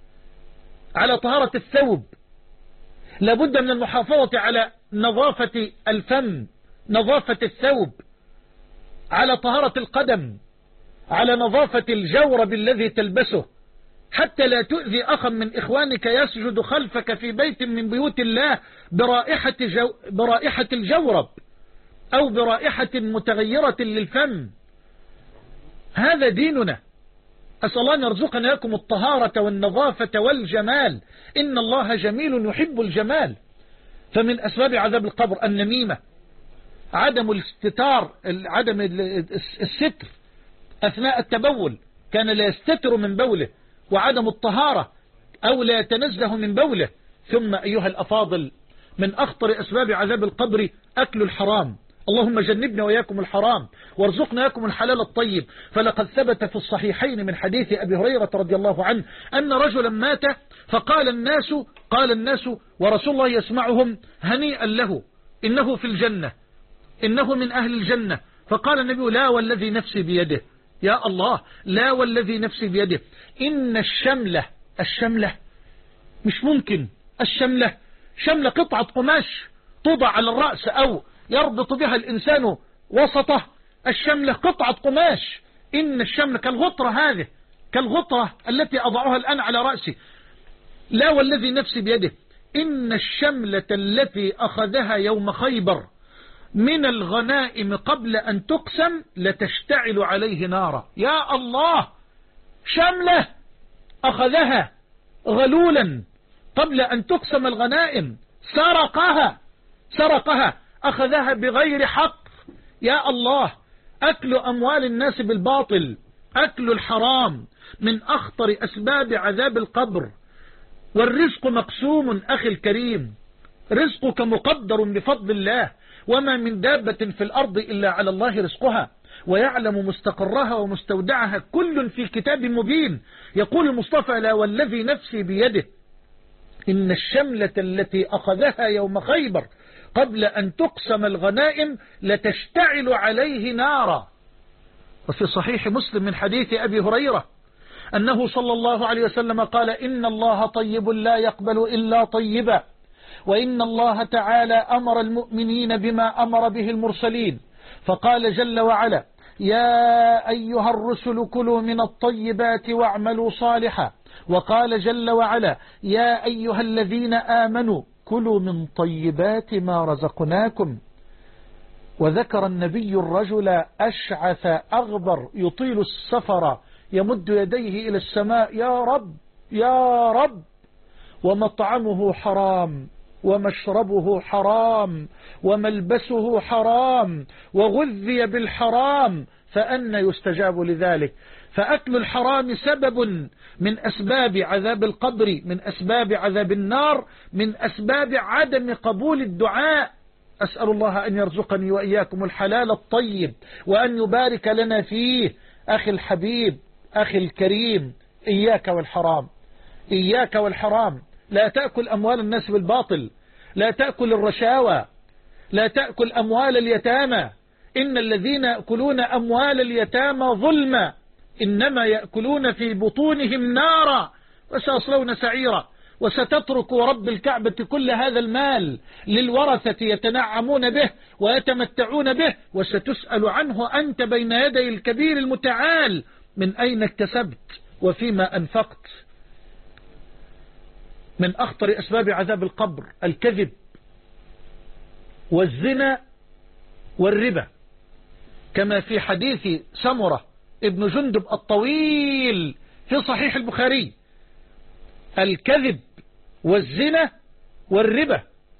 على طهارة الثوب، لا بد من المحافظة على نظافة الفم، نظافة الثوب، على طهارة القدم، على نظافة الجورب الذي تلبسه، حتى لا تؤذي أخا من إخوانك يسجد خلفك في بيت من بيوت الله برائحة, جو برائحة الجورب أو برائحة متغيرة للفم. هذا ديننا. أسأل الله أن يرزقنا لكم الطهارة والنظافة والجمال. إن الله جميل يحب الجمال. فمن أسباب عذاب القبر النميمة، عدم الاستتار، عدم الستر أثناء التبول، كان لا يستتر من بوله، وعدم الطهارة أو لا يتنزه من بوله. ثم أيها الأفاضل، من أخطر أسباب عذاب القبر أكل الحرام. اللهم جنبنا وإياكم الحرام وارزقنا إياكم الحلال الطيب. فلقد ثبت في الصحيحين من حديث أبي هريرة رضي الله عنه أن رجلا مات فقال الناس قال الناس ورسول الله يسمعهم: هنيئا له، إنه في الجنة، إنه من أهل الجنة. فقال النبي: لا والذي نفسي بيده، يا الله، لا والذي نفسي بيده، إن الشملة الشملة مش ممكن، الشملة شملة قطعة قماش توضع على الرأس أو يربط بها الإنسان وسطه. الشملة قطعة قماش، إن الشملة كالغطرة، هذه كالغطرة التي أضعها الآن على رأسي. لا والذي نفسي بيده، إن الشملة التي أخذها يوم خيبر من الغنائم قبل أن تقسم لتشتعل عليه نارا. يا الله، شملة أخذها غلولا قبل أن تقسم الغنائم، سرقها سرقها أخذها بغير حق. يا الله، أكل أموال الناس بالباطل، أكل الحرام من أخطر أسباب عذاب القبر. والرزق مقسوم أخي الكريم، رزقك مقدر بفضل الله، وما من دابة في الأرض إلا على الله رزقها، ويعلم مستقرها ومستودعها كل في كتاب مبين. يقول المصطفى: لا والذي نفسي بيده، إن الشملة التي أخذها يوم خيبر قبل أن تقسم الغنائم لتشتعل عليه نارا. وفي صحيح مسلم من حديث أبي هريرة أنه صلى الله عليه وسلم قال: إن الله طيب لا يقبل إلا طيبا، وإن الله تعالى أمر المؤمنين بما أمر به المرسلين، فقال جل وعلا: يا أيها الرسل كلوا من الطيبات واعملوا صالحا. وقال جل وعلا: يا أيها الذين آمنوا كلوا من طيبات ما رزقناكم. وذكر النبي الرجل أشعث أغبر يطيل السفر يمد يديه إلى السماء: يا رب يا رب، ومطعمه حرام ومشربه حرام وملبسه حرام وغذي بالحرام، فأنى يستجاب لذلك. فأكل الحرام سبب من أسباب عذاب القبر، من أسباب عذاب النار، من أسباب عدم قبول الدعاء. أسأل الله أن يرزقني وإياكم الحلال الطيب وأن يبارك لنا فيه. أخي الحبيب، أخي الكريم، إياك والحرام، إياك والحرام. لا تأكل أموال الناس بالباطل، لا تأكل الرشاوى، لا تأكل أموال اليتامى. إن الذين يأكلون أموال اليتامى ظلما إنما يأكلون في بطونهم نارا وسيصلون سعيرا. وستترك رب الكعبة كل هذا المال للورثة يتنعمون به ويتمتعون به، وستسأل عنه أنت بين يدي الكبير المتعال: من أين اكتسبت وفيما أنفقت؟ من أخطر أسباب عذاب القبر الكذب والزنا والربا، كما في حديث سمرة ابن جندب الطويل في صحيح البخاري: الكذب والزنا والربا.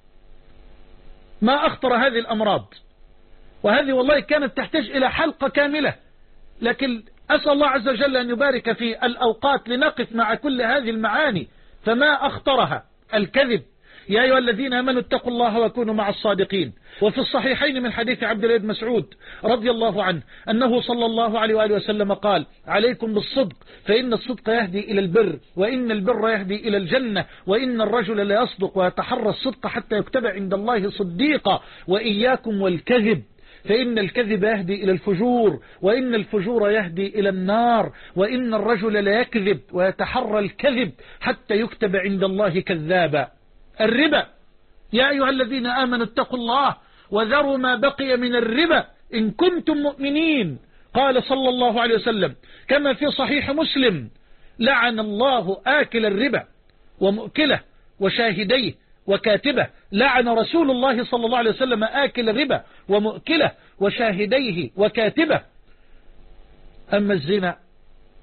ما أخطر هذه الأمراض، وهذه والله كانت تحتاج إلى حلقة كاملة، لكن أسأل الله عز وجل أن يبارك في الأوقات لنقف مع كل هذه المعاني. فما أخطرها الكذب. يا أيها الذين آمنوا اتقوا الله وكونوا مع الصادقين. وفي الصحيحين من حديث عبد الله بن مسعود رضي الله عنه أنه صلى الله عليه وآله وسلم قال: عليكم بالصدق، فإن الصدق يهدي إلى البر، وإن البر يهدي إلى الجنة، وإن الرجل لا يصدق ويتحرى الصدق حتى يكتب عند الله صديقا. وإياكم والكذب، فإن الكذب يهدي إلى الفجور، وإن الفجور يهدي إلى النار، وإن الرجل لا يكذب ويتحرى الكذب حتى يكتب عند الله كذابا. الربا: يا أيها الذين آمنوا اتقوا الله وذروا ما بقي من الربا إن كنتم مؤمنين. قال صلى الله عليه وسلم كما في صحيح مسلم: لعن الله آكل الربا ومؤكله وشاهديه وكاتبه. لعن رسول الله صلى الله عليه وسلم آكل الربا ومؤكله وشاهديه وكاتبه. أما الزنا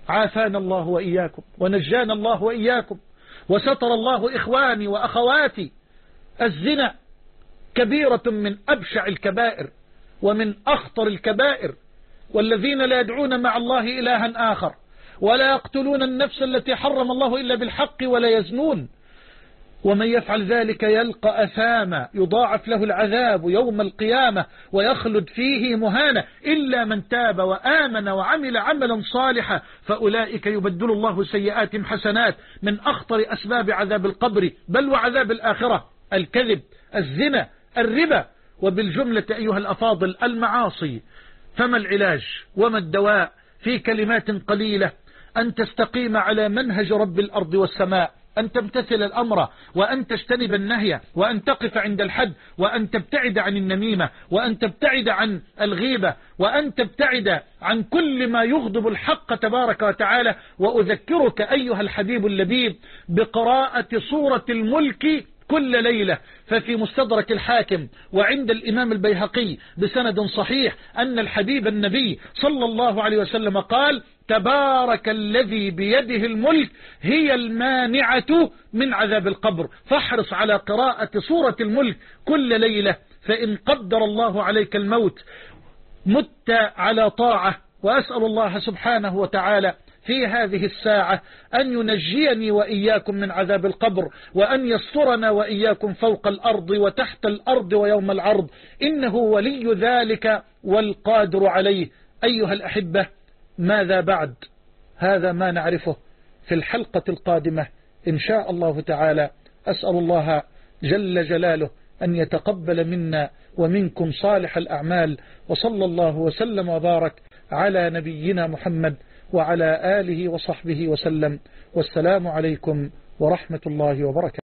عافانا الله وإياكم ونجانا الله وإياكم وستر الله إخواني وأخواتي. الزنا كبيرة من أبشع الكبائر ومن أخطر الكبائر، والذين لا يدعون مع الله إلها آخر ولا يقتلون النفس التي حرم الله إلا بالحق ولا يزنون، ومن يفعل ذلك يلقى أثاما يضاعف له العذاب يوم القيامة ويخلد فيه مهانا إلا من تاب وآمن وعمل عملا صالحا فأولئك يبدل الله سيئاتهم حسنات. من أخطر أسباب عذاب القبر بل وعذاب الآخرة الكذب، الزنا، الربا. وبالجملة أيها الأفاضل المعاصي. فما العلاج وما الدواء؟ في كلمات قليلة: أن تستقيم على منهج رب الأرض والسماء، أن تمتثل الأمر وأن تجتنب النهي، وأن تقف عند الحد، وأن تبتعد عن النميمة، وأن تبتعد عن الغيبة، وأن تبتعد عن كل ما يغضب الحق تبارك وتعالى. وأذكرك أيها الحبيب اللبيب بقراءة سورة الملك كل ليلة. ففي مستدرك الحاكم وعند الإمام البيهقي بسند صحيح أن الحبيب النبي صلى الله عليه وسلم قال: تبارك الذي بيده الملك هي المانعة من عذاب القبر. فاحرص على قراءة سورة الملك كل ليلة، فإن قدر الله عليك الموت مت على طاعة. وأسأل الله سبحانه وتعالى في هذه الساعة أن ينجيني وإياكم من عذاب القبر، وأن يسترنا وإياكم فوق الأرض وتحت الأرض ويوم العرض، إنه ولي ذلك والقادر عليه. أيها الأحبة، ماذا بعد؟ هذا ما نعرفه في الحلقة القادمة إن شاء الله تعالى. أسأل الله جل جلاله أن يتقبل منا ومنكم صالح الأعمال، وصلى الله وسلم وبارك على نبينا محمد وعلى آله وصحبه وسلم. والسلام عليكم ورحمة الله وبركاته.